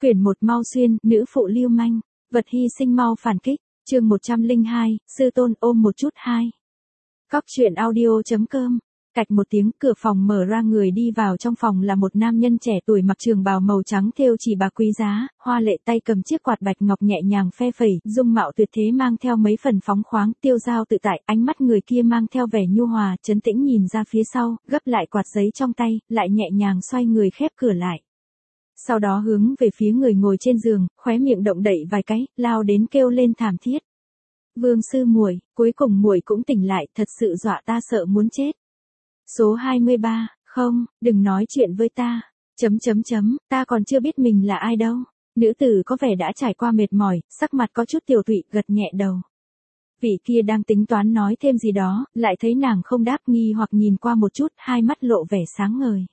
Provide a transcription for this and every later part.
Quyển 1 Mau Xuyên, nữ phụ lưu manh, vật hy sinh mau phản kích, chương 102, sư tôn ôm một chút 2. Cóc truyện audio.com. Cạch một tiếng, cửa phòng mở ra, người đi vào trong phòng là một nam nhân trẻ tuổi mặc trường bào màu trắng thêu chỉ bạc quý giá, hoa lệ, tay cầm chiếc quạt bạch ngọc nhẹ nhàng phe phẩy, dung mạo tuyệt thế mang theo mấy phần phóng khoáng, tiêu dao tự tại, ánh mắt người kia mang theo vẻ nhu hòa, trấn tĩnh nhìn ra phía sau, gấp lại quạt giấy trong tay, lại nhẹ nhàng xoay người khép cửa lại. Sau đó hướng về phía người ngồi trên giường, khóe miệng động đậy vài cái, lao đến kêu lên thảm thiết. Vương sư muội, cuối cùng muội cũng tỉnh lại, thật sự dọa ta sợ muốn chết. Số 23, không, đừng nói chuyện với ta. Ta còn chưa biết mình là ai đâu. Nữ tử có vẻ đã trải qua mệt mỏi, sắc mặt có chút tiểu tụy, gật nhẹ đầu. Vị kia đang tính toán nói thêm gì đó, lại thấy nàng không đáp, nghi hoặc nhìn qua một chút, hai mắt lộ vẻ sáng ngời.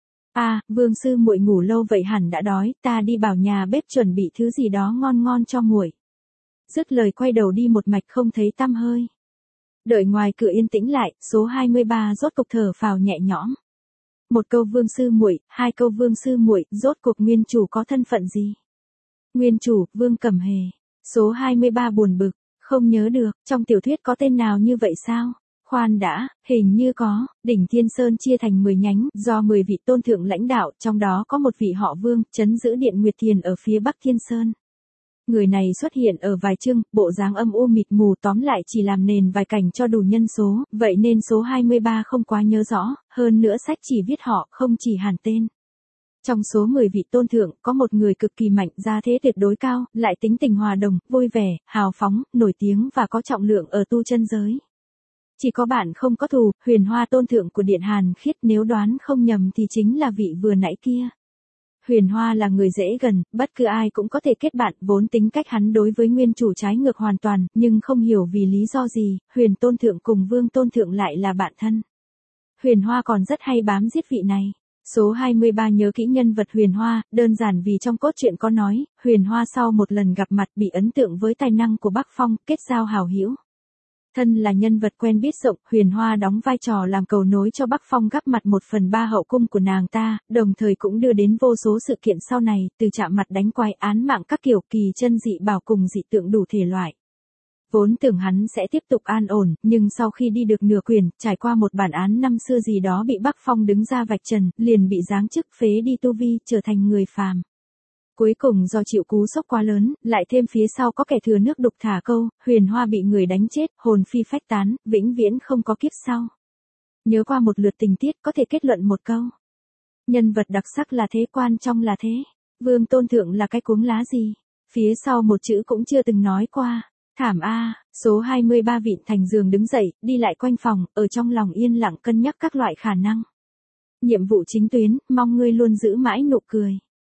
Vương sư muội ngủ lâu vậy hẳn đã đói, ta đi bảo nhà bếp chuẩn bị thứ gì đó ngon ngon cho muội. Dứt lời quay đầu đi một mạch không thấy tăm hơi. Đợi ngoài cửa yên tĩnh lại, số 23 rốt cục thở phào nhẹ nhõm. Một câu vương sư muội, hai câu vương sư muội, rốt cuộc nguyên chủ có thân phận gì? Nguyên chủ, Vương Cẩm Hề. Số 23 buồn bực, không nhớ được, trong tiểu thuyết có tên nào như vậy sao? Khoan đã, hình như có, đỉnh Thiên Sơn chia thành 10 nhánh, do 10 vị tôn thượng lãnh đạo, trong đó có một vị họ Vương, trấn giữ điện Nguyệt Thiền ở phía Bắc Thiên Sơn. Người này xuất hiện ở vài chương, bộ dáng âm u mịt mù, tóm lại chỉ làm nền vài cảnh cho đủ nhân số, vậy nên số 23 không quá nhớ rõ, hơn nữa sách chỉ viết họ, không chỉ hẳn tên. Trong số 10 vị tôn thượng, có một người cực kỳ mạnh, gia thế tuyệt đối cao, lại tính tình hòa đồng, vui vẻ, hào phóng, nổi tiếng và có trọng lượng ở tu chân giới. Chỉ có bạn không có thù, Huyền Hoa tôn thượng của Điện Hàn Khiết, nếu đoán không nhầm thì chính là vị vừa nãy kia. Huyền Hoa là người dễ gần, bất cứ ai cũng có thể kết bạn, vốn tính cách hắn đối với nguyên chủ trái ngược hoàn toàn, nhưng không hiểu vì lý do gì, Huyền tôn thượng cùng Vương tôn thượng lại là bạn thân. Huyền Hoa còn rất hay bám giết vị này. Số 23 nhớ kỹ nhân vật Huyền Hoa, đơn giản vì trong cốt truyện có nói, Huyền Hoa sau một lần gặp mặt bị ấn tượng với tài năng của Bắc Phong, kết giao hảo hữu. Thân là nhân vật quen biết rộng, Huyền Hoa đóng vai trò làm cầu nối cho Bắc Phong gắp mặt 1/3 hậu cung của nàng ta, đồng thời cũng đưa đến vô số sự kiện sau này, từ chạm mặt đánh quái, án mạng các kiểu, kỳ chân dị bảo cùng dị tượng đủ thể loại. Vốn tưởng hắn sẽ tiếp tục an ổn, nhưng sau khi đi được nửa quyển, trải qua một bản án năm xưa gì đó bị Bắc Phong đứng ra vạch trần, liền bị giáng chức phế đi tu vi, trở thành người phàm. Cuối cùng do chịu cú sốc quá lớn, lại thêm phía sau có kẻ thừa nước đục thả câu, Huyền Hoa bị người đánh chết, hồn phi phách tán, vĩnh viễn không có kiếp sau. Nhớ qua một lượt tình tiết, có thể kết luận một câu. Nhân vật đặc sắc là thế, quan trọng là thế. Vương tôn thượng là cái cuống lá gì? Phía sau một chữ cũng chưa từng nói qua. Thảm số 23 vịn thành giường đứng dậy, đi lại quanh phòng, ở trong lòng yên lặng cân nhắc các loại khả năng. Nhiệm vụ chính tuyến, mong ngươi luôn giữ mãi nụ cười.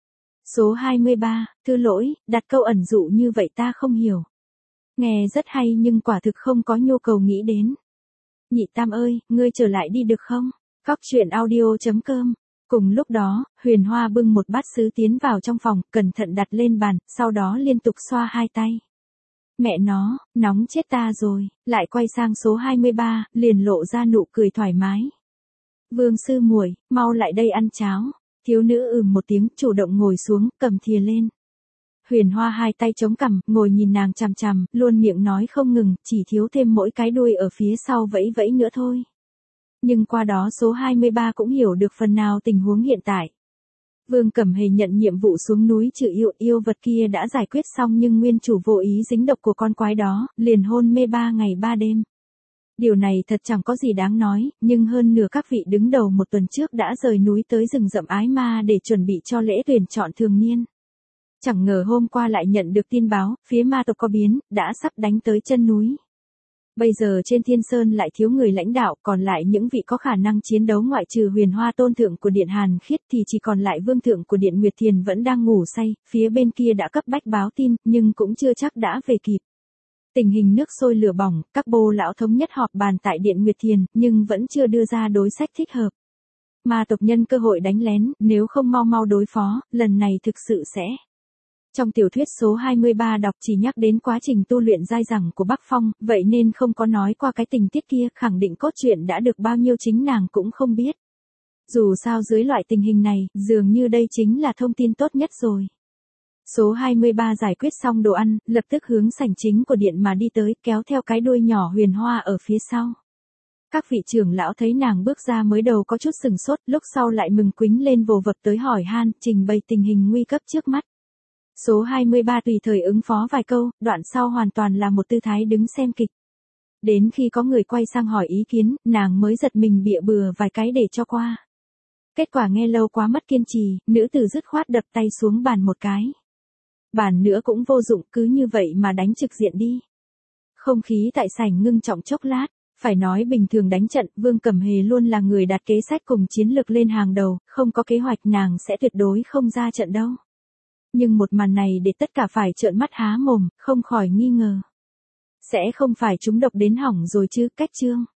Số 23, thư lỗi, đặt câu ẩn dụ như vậy ta không hiểu. Nghe rất hay nhưng quả thực không có nhu cầu nghĩ đến. Nhị tam ơi, ngươi trở lại đi được không? Cóc truyện audio.com. Cùng lúc đó, Huyền Hoa bưng một bát sứ tiến vào trong phòng, cẩn thận đặt lên bàn, sau đó liên tục xoa hai tay. Mẹ nó, nóng chết ta rồi, lại quay sang số 23, liền lộ ra nụ cười thoải mái. Vương sư muội, mau lại đây ăn cháo. Thiếu nữ một tiếng, chủ động ngồi xuống, cầm thìa lên. Huyền Hoa hai tay chống cằm, ngồi nhìn nàng chằm chằm, luôn miệng nói không ngừng, chỉ thiếu thêm mỗi cái đuôi ở phía sau vẫy vẫy nữa thôi. Nhưng qua đó số 23 cũng hiểu được phần nào tình huống hiện tại. Vương Cẩm Hề nhận nhiệm vụ xuống núi trừ yêu vật kia đã giải quyết xong, nhưng nguyên chủ vô ý dính độc của con quái đó, liền hôn mê 3 ngày 3 đêm. Điều này thật chẳng có gì đáng nói, nhưng hơn nửa các vị đứng đầu một tuần trước đã rời núi tới rừng rậm Ái Ma để chuẩn bị cho lễ tuyển chọn thường niên. Chẳng ngờ hôm qua lại nhận được tin báo, phía ma tộc có biến, đã sắp đánh tới chân núi. Bây giờ trên Thiên Sơn lại thiếu người lãnh đạo, còn lại những vị có khả năng chiến đấu ngoại trừ Huyền Hoa tôn thượng của Điện Hàn Khiết thì chỉ còn lại Vương thượng của Điện Nguyệt Thiền vẫn đang ngủ say, phía bên kia đã cấp bách báo tin, nhưng cũng chưa chắc đã về kịp. Tình hình nước sôi lửa bỏng, các bô lão thống nhất họp bàn tại Điện Nguyệt Thiền, nhưng vẫn chưa đưa ra đối sách thích hợp. Ma tộc nhân cơ hội đánh lén, nếu không mau đối phó, lần này thực sự sẽ. Trong tiểu thuyết số 23 đọc chỉ nhắc đến quá trình tu luyện dai dẳng của Bắc Phong, vậy nên không có nói qua cái tình tiết kia, khẳng định cốt truyện đã được bao nhiêu chính nàng cũng không biết. Dù sao dưới loại tình hình này, dường như đây chính là thông tin tốt nhất rồi. Số 23 giải quyết xong đồ ăn, lập tức hướng sảnh chính của điện mà đi tới, kéo theo cái đuôi nhỏ Huyền Hoa ở phía sau. Các vị trưởng lão thấy nàng bước ra mới đầu có chút sừng sốt, lúc sau lại mừng quính lên vồ vập tới hỏi han, trình bày tình hình nguy cấp trước mắt. Số 23 tùy thời ứng phó vài câu, đoạn sau hoàn toàn là một tư thái đứng xem kịch. Đến khi có người quay sang hỏi ý kiến, nàng mới giật mình bịa bừa vài cái để cho qua. Kết quả nghe lâu quá mất kiên trì, nữ tử dứt khoát đập tay xuống bàn một cái. Bàn nữa cũng vô dụng, cứ như vậy mà đánh trực diện đi. Không khí tại sảnh ngưng trọng chốc lát, phải nói bình thường đánh trận, Vương Cẩm Hề luôn là người đặt kế sách cùng chiến lược lên hàng đầu, không có kế hoạch nàng sẽ tuyệt đối không ra trận đâu. Nhưng một màn này để tất cả phải trợn mắt há mồm, không khỏi nghi ngờ. Sẽ không phải trúng độc đến hỏng rồi chứ, cách chương.